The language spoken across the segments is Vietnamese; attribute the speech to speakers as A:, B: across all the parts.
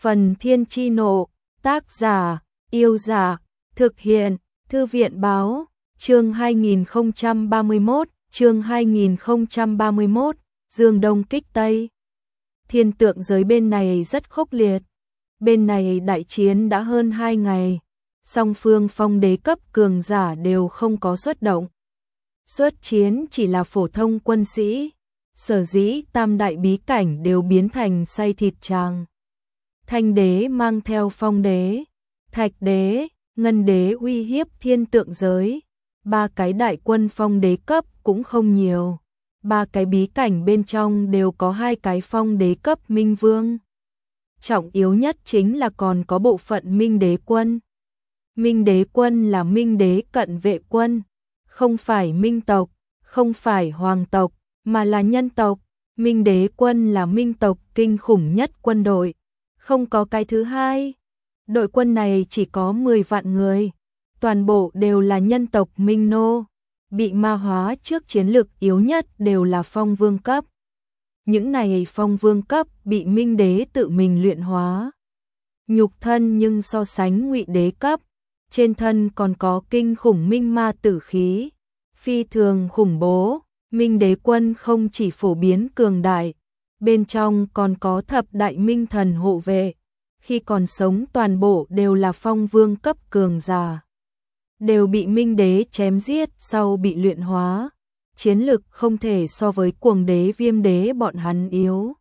A: Phần Thiên Chi Nộ, tác giả, Yêu Giả, thực hiện, Thư viện Báo, chương 2031, Dương Đông kích Tây. Thiên tượng giới bên này rất khốc liệt. Bên này đại chiến đã hơn 2 ngày, song phương phong đế cấp cường giả đều không có xuất động. Xuất chiến chỉ là phổ thông quân sĩ, sở dĩ tam đại bí cảnh đều biến thành xay thịt tràng. Thanh đế mang theo phong đế, thạch đế, ngân đế uy hiếp thiên tượng giới. 3 cái đại quân phong đế cấp cũng không nhiều. 3 cái bí cảnh bên trong đều có 2 cái phong đế cấp minh vương. Trọng yếu nhất chính là còn có bộ phận minh đế quân. Minh đế quân là minh đế cận vệ quân, không phải minh tộc, không phải hoàng tộc, mà là nhân tộc. Minh đế quân là minh tộc kinh khủng nhất quân đội, không có cái thứ hai. Đội quân này chỉ có 10 vạn người, toàn bộ đều là nhân tộc minh nô, bị ma hóa trước chiến lực yếu nhất đều là phong vương cấp. Những này phong vương cấp bị minh đế tự mình luyện hóa. Nhục thân nhưng so sánh ngụy đế cấp, trên thân còn có kinh khủng minh ma tử khí, phi thường khủng bố. Minh đế quân không chỉ phổ biến cường đại, bên trong còn có thập đại minh thần hộ vệ, khi còn sống toàn bộ đều là phong vương cấp cường giả, đều bị minh đế chém giết sau bị luyện hóa, chiến lực không thể so với cuồng đế viêm đế bọn hắn yếu.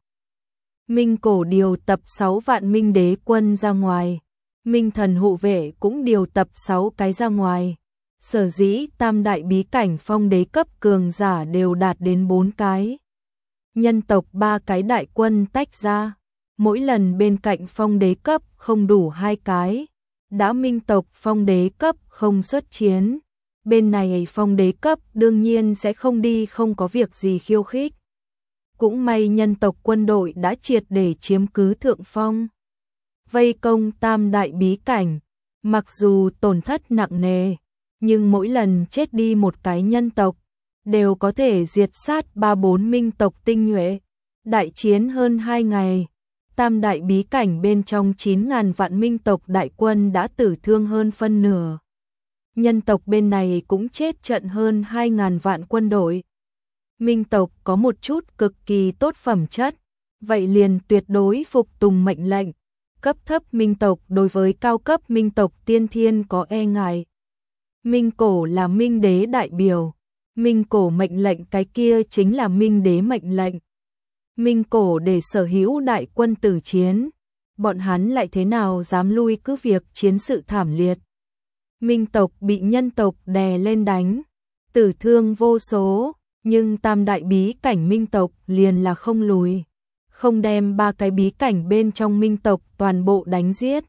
A: Minh cổ điều tập 6 vạn minh đế quân ra ngoài, minh thần hộ vệ cũng điều tập 6 cái ra ngoài. Sở dĩ tam đại bí cảnh phong đế cấp cường giả đều đạt đến 4 cái. Nhân tộc 3 cái đại quân tách ra, mỗi lần bên cạnh phong đế cấp không đủ 2 cái. Đã minh tộc phong đế cấp không xuất chiến, bên này phong đế cấp đương nhiên sẽ không đi, không có việc gì khiêu khích. Cũng may nhân tộc quân đội đã triệt để chiếm cứ thượng phong, vây công tam đại bí cảnh, mặc dù tổn thất nặng nề, nhưng mỗi lần chết đi một cái nhân tộc, đều có thể diệt sát 3-4 minh tộc tinh nhuệ. Đại chiến hơn 2 ngày, tam đại bí cảnh bên trong 9.000 vạn minh tộc đại quân đã tử thương hơn phân nửa. Nhân tộc bên này cũng chết trận hơn 2.000 vạn quân đội. Minh tộc có một chút cực kỳ tốt phẩm chất, vậy liền tuyệt đối phục tùng mệnh lệnh. Cấp thấp minh tộc đối với cao cấp minh tộc tiên thiên có e ngại. Minh cổ là minh đế đại biểu, minh cổ mệnh lệnh cái kia chính là minh đế mệnh lệnh. Minh cổ để sở hữu đại quân tử chiến, bọn hắn lại thế nào dám lui cứ việc chiến sự thảm liệt. Minh tộc bị nhân tộc đè lên đánh, tử thương vô số, nhưng tam đại bí cảnh minh tộc liền là không lùi, không đem 3 cái bí cảnh bên trong minh tộc toàn bộ đánh giết,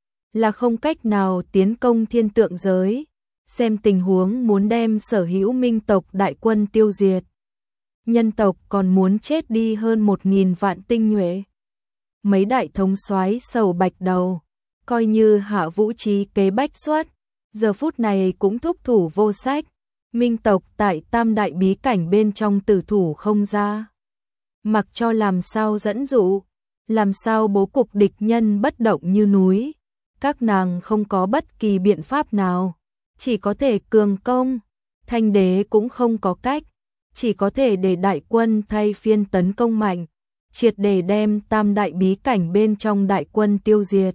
A: là không cách nào tiến công thiên tượng giới. Xem tình huống muốn đem sở hữu minh tộc đại quân tiêu diệt. Nhân tộc còn muốn chết đi hơn 1.000 vạn tinh nhuệ. Mấy đại thống soái sầu bạch đầu, coi như Hạ Vũ trí kế bách xuất, giờ phút này cũng thúc thủ vô sách. Minh tộc tại tam đại bí cảnh bên trong tử thủ không ra. Mặc cho làm sao dẫn dụ, làm sao bố cục địch nhân bất động như núi. Các nàng không có bất kỳ biện pháp nào, chỉ có thể cường công. Thanh đế cũng không có cách, chỉ có thể để đại quân thay phiên tấn công mạnh, triệt để đem tam đại bí cảnh bên trong đại quân tiêu diệt.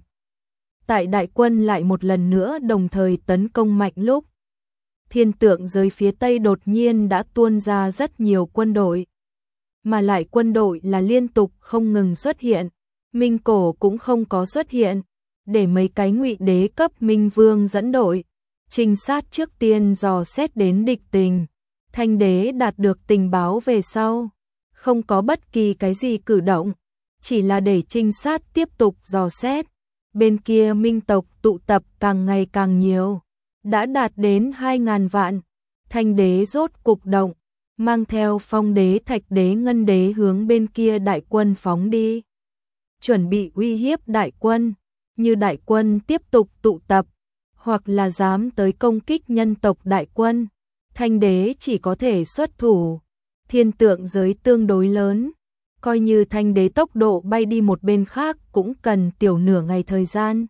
A: Tại đại quân lại một lần nữa đồng thời tấn công mạnh lúc, thiên tượng giới phía Tây đột nhiên đã tuôn ra rất nhiều quân đội, mà lại quân đội là liên tục không ngừng xuất hiện. Minh cổ cũng không có xuất hiện, để mấy cái ngụy đế cấp minh vương dẫn đội trinh sát trước tiên dò xét đến địch tình. Thanh đế đạt được tình báo về sau, không có bất kỳ cái gì cử động, chỉ là để trinh sát tiếp tục dò xét. Bên kia minh tộc tụ tập càng ngày càng nhiều, đã đạt đến 2.000 vạn. Thanh đế rốt cục động, mang theo phong đế, thạch đế, ngân đế hướng bên kia đại quân phóng đi, chuẩn bị uy hiếp đại quân. Như đại quân tiếp tục tụ tập, hoặc là dám tới công kích nhân tộc đại quân, thanh đế chỉ có thể xuất thủ. Thiên tượng giới tương đối lớn, coi như Thanh đế tốc độ bay đi một bên khác cũng cần tiểu nửa ngày thời gian.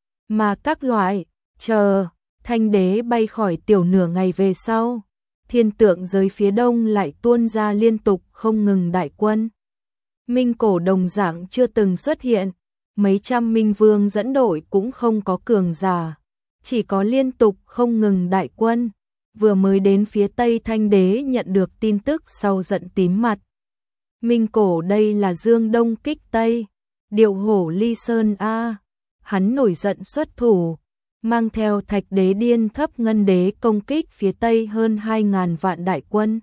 A: Mà các loại, chờ, Thanh đế bay khỏi tiểu nửa ngày về sau, thiên tượng giới phía đông lại tuôn ra liên tục không ngừng đại quân. Minh cổ đồng dạng chưa từng xuất hiện, mấy trăm minh vương dẫn đội cũng không có cường giả, chỉ có liên tục không ngừng đại quân. Vừa mới đến phía tây Thanh đế nhận được tin tức sau giận tím mặt. Minh cổ đây là dương đông kích tây, điệu hổ ly sơn a. Hắn nổi giận xuất thủ, mang theo Thạch đế điên thấp ngân đế công kích phía tây hơn 2.000 vạn đại quân.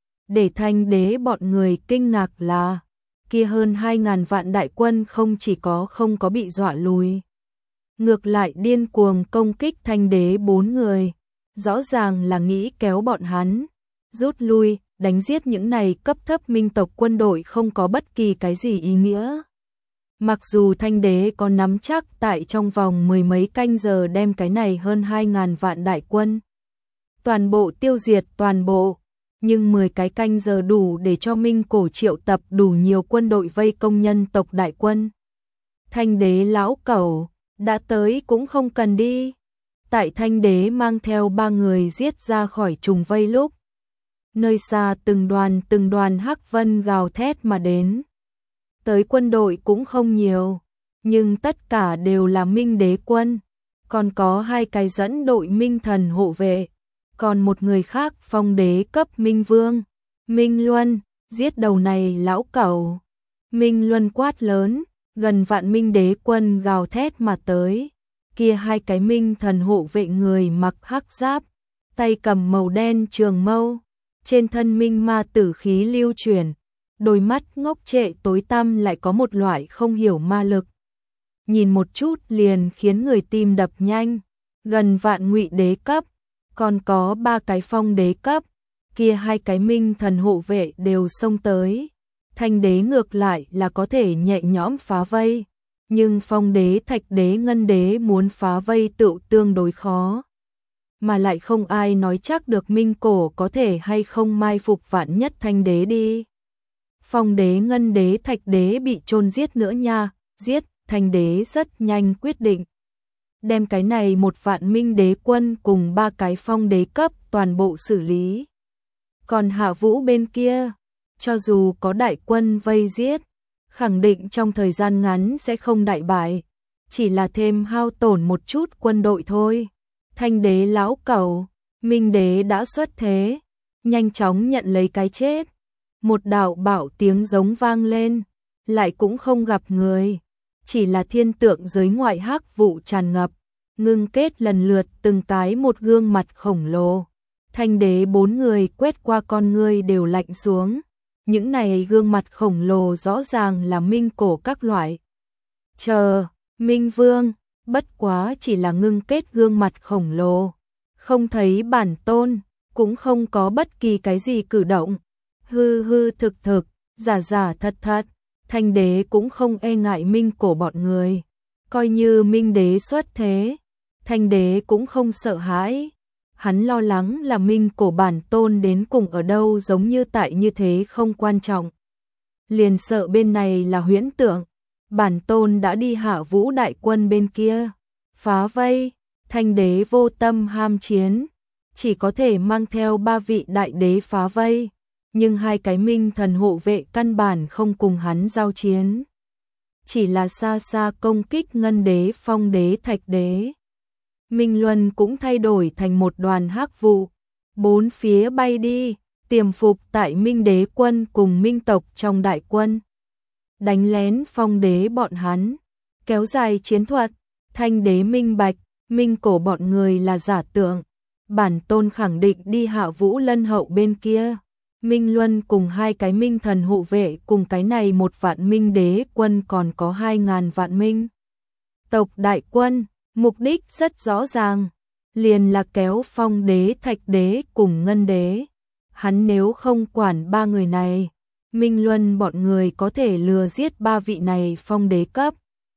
A: Để Thanh đế bọn người kinh ngạc là, kia hơn 2.000 vạn đại quân không chỉ không có bị dọa lùi, ngược lại điên cuồng công kích Thanh đế 4 người, rõ ràng là nghĩ kéo bọn hắn rút lui, đánh giết những này cấp thấp minh tộc quân đội không có bất kỳ cái gì ý nghĩa. Mặc dù Thanh đế có nắm chắc tại trong vòng mười mấy canh giờ đem cái này hơn 2.000 vạn đại quân toàn bộ tiêu diệt toàn bộ, nhưng 10 cái canh giờ đủ để cho Minh cổ triệu tập đủ nhiều quân đội vây công nhân tộc đại quân. Thanh đế lão cẩu, đã tới cũng không cần đi. Tại Thanh đế mang theo 3 người giết ra khỏi trùng vây lúc, nơi xa từng đoàn hắc vân gào thét mà đến. Tới quân đội cũng không nhiều, nhưng tất cả đều là Minh đế quân, còn có 2 cái dẫn đội Minh thần hộ vệ, còn một người khác phong đế cấp Minh vương, Minh Luân, giết đầu này lão cẩu. Minh Luân quát lớn, gần vạn Minh đế quân gào thét mà tới, kia 2 cái Minh thần hộ vệ người mặc hắc giáp, tay cầm màu đen trường mâu, trên thân minh ma tử khí lưu chuyển, đôi mắt ngốc trệ tối tăm lại có một loại không hiểu ma lực. Nhìn một chút liền khiến người tim đập nhanh, gần vạn Ngụy đế cấp, còn có 3 cái phong đế cấp, kia 2 cái Minh thần hộ vệ đều xông tới. Thanh đế ngược lại là có thể nhẹ nhõm phá vây, nhưng phong đế, Thạch đế, Ngân đế muốn phá vây tựu tương đối khó. Mà lại không ai nói chắc được Minh cổ có thể hay không mai phục vạn nhất Thanh đế đi. Phong đế, Ngân đế, Thạch đế bị chôn giết nữa nha, giết. Thanh đế rất nhanh quyết định đem cái này một vạn Minh đế quân cùng 3 cái phong đế cấp toàn bộ xử lý. Còn Hạ Vũ bên kia, cho dù có đại quân vây giết, khẳng định trong thời gian ngắn sẽ không đại bại, chỉ là thêm hao tổn một chút quân đội thôi. Thanh đế lão cẩu, Minh đế đã xuất thế, nhanh chóng nhận lấy cái chết. Một đạo bạo tiếng giống vang lên, lại cũng không gặp người, chỉ là thiên tượng giới ngoại hắc vụ tràn ngập, ngưng kết lần lượt từng cái một gương mặt khổng lồ. Thanh đế 4 người quét qua con ngươi đều lạnh xuống, những này gương mặt khổng lồ rõ ràng là Minh cổ các loại. Chờ, Minh vương, bất quá chỉ là ngưng kết gương mặt khổng lồ, không thấy bản tôn, cũng không có bất kỳ cái gì cử động. Hư hư thực thực, giả giả thật thật, Thanh đế cũng không e ngại Minh cổ bọn người, coi như Minh đế xuất thế, Thanh đế cũng không sợ hãi. Hắn lo lắng là Minh cổ bản tôn đến cùng ở đâu, giống như tại như thế không quan trọng. Liền sợ bên này là huyễn tượng, bản tôn đã đi Hạ Vũ đại quân bên kia, phá vây. Thanh đế vô tâm ham chiến, chỉ có thể mang theo 3 vị đại đế phá vây, nhưng 2 cái Minh thần hộ vệ căn bản không cùng hắn giao chiến, chỉ là xa xa công kích Ngân đế, phong đế, Thạch đế. Minh Luân cũng thay đổi thành một đoàn hắc vụ, 4 phía bay đi, tiềm phục tại Minh đế quân cùng Minh tộc trong đại quân, đánh lén phong đế bọn hắn, kéo dài chiến thuật. Thanh đế minh bạch, Minh cổ bọn người là giả tượng, bản tôn khẳng định đi Hạ Vũ lân hậu bên kia. Minh Luân cùng 2 cái Minh thần hộ vệ cùng cái này một vạn Minh đế quân còn có 2.000 vạn Minh tộc đại quân, mục đích rất rõ ràng, liền là kéo phong đế, Thạch đế cùng Ngân đế. Hắn nếu không quản 3 người này, Minh Luân bọn người có thể lừa giết 3 vị này phong đế cấp.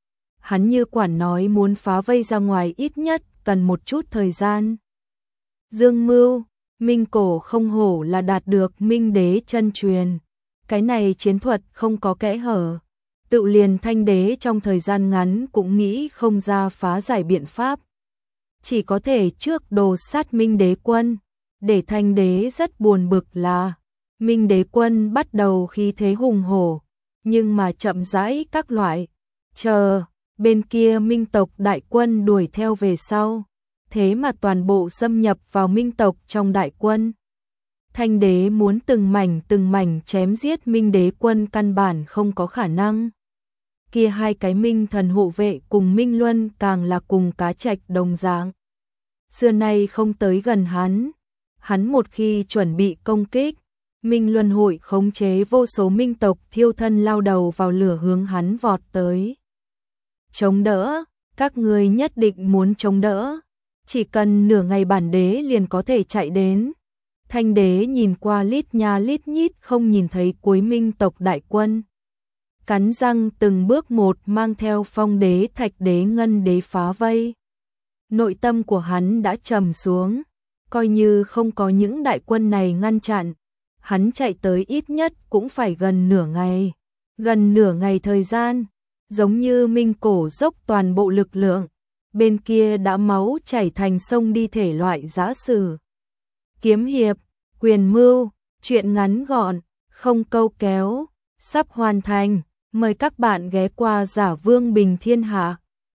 A: Hắn như quản nói muốn phá vây ra ngoài ít nhất cần một chút thời gian. Dương mưu, Minh cổ không hổ là đạt được Minh đế chân truyền, Cái này chiến thuật không có kẽ hở. Tự liền Thanh đế trong thời gian ngắn cũng nghĩ không ra phá giải biện pháp. Chỉ có thể trước đồ sát Minh đế quân. Để Thanh đế rất buồn bực là Minh đế quân bắt đầu khí thế hùng hổ, nhưng mà chậm rãi các loại. Chờ, bên kia Minh tộc đại quân đuổi theo về sau. Thế mà toàn bộ xâm nhập vào Minh tộc trong đại quân. Thanh đế muốn từng mảnh chém giết Minh đế quân căn bản không có khả năng. Kia hai cái Minh thần hộ vệ cùng Minh Luân càng là cùng cá trạch đồng dạng. Xưa nay không tới gần hắn một khi chuẩn bị công kích, Minh Luân hội khống chế vô số Minh tộc thiêu thân lao đầu vào lửa hướng hắn vọt tới. Chống đỡ, các ngươi nhất định muốn chống đỡ, chỉ cần nửa ngày bản đế liền có thể chạy đến. Thanh đế nhìn qua lít nha lít nhít không nhìn thấy cuối Minh tộc đại quân. Cắn răng từng bước một mang theo Phong đế, Thạch đế, Ngân đế phá vây. Nội tâm của hắn đã trầm xuống, coi như không có những đại quân này ngăn chặn, hắn chạy tới ít nhất cũng phải gần nửa ngày. Gần nửa ngày thời gian, giống như Minh cổ dốc toàn bộ lực lượng, bên kia đã máu chảy thành sông đi thể loại giã sử. Kiếm hiệp, quyền mưu, chuyện ngắn gọn, không câu kéo, sắp hoàn thành, mời các bạn ghé qua Giả Vương Bình Thiên Hạ.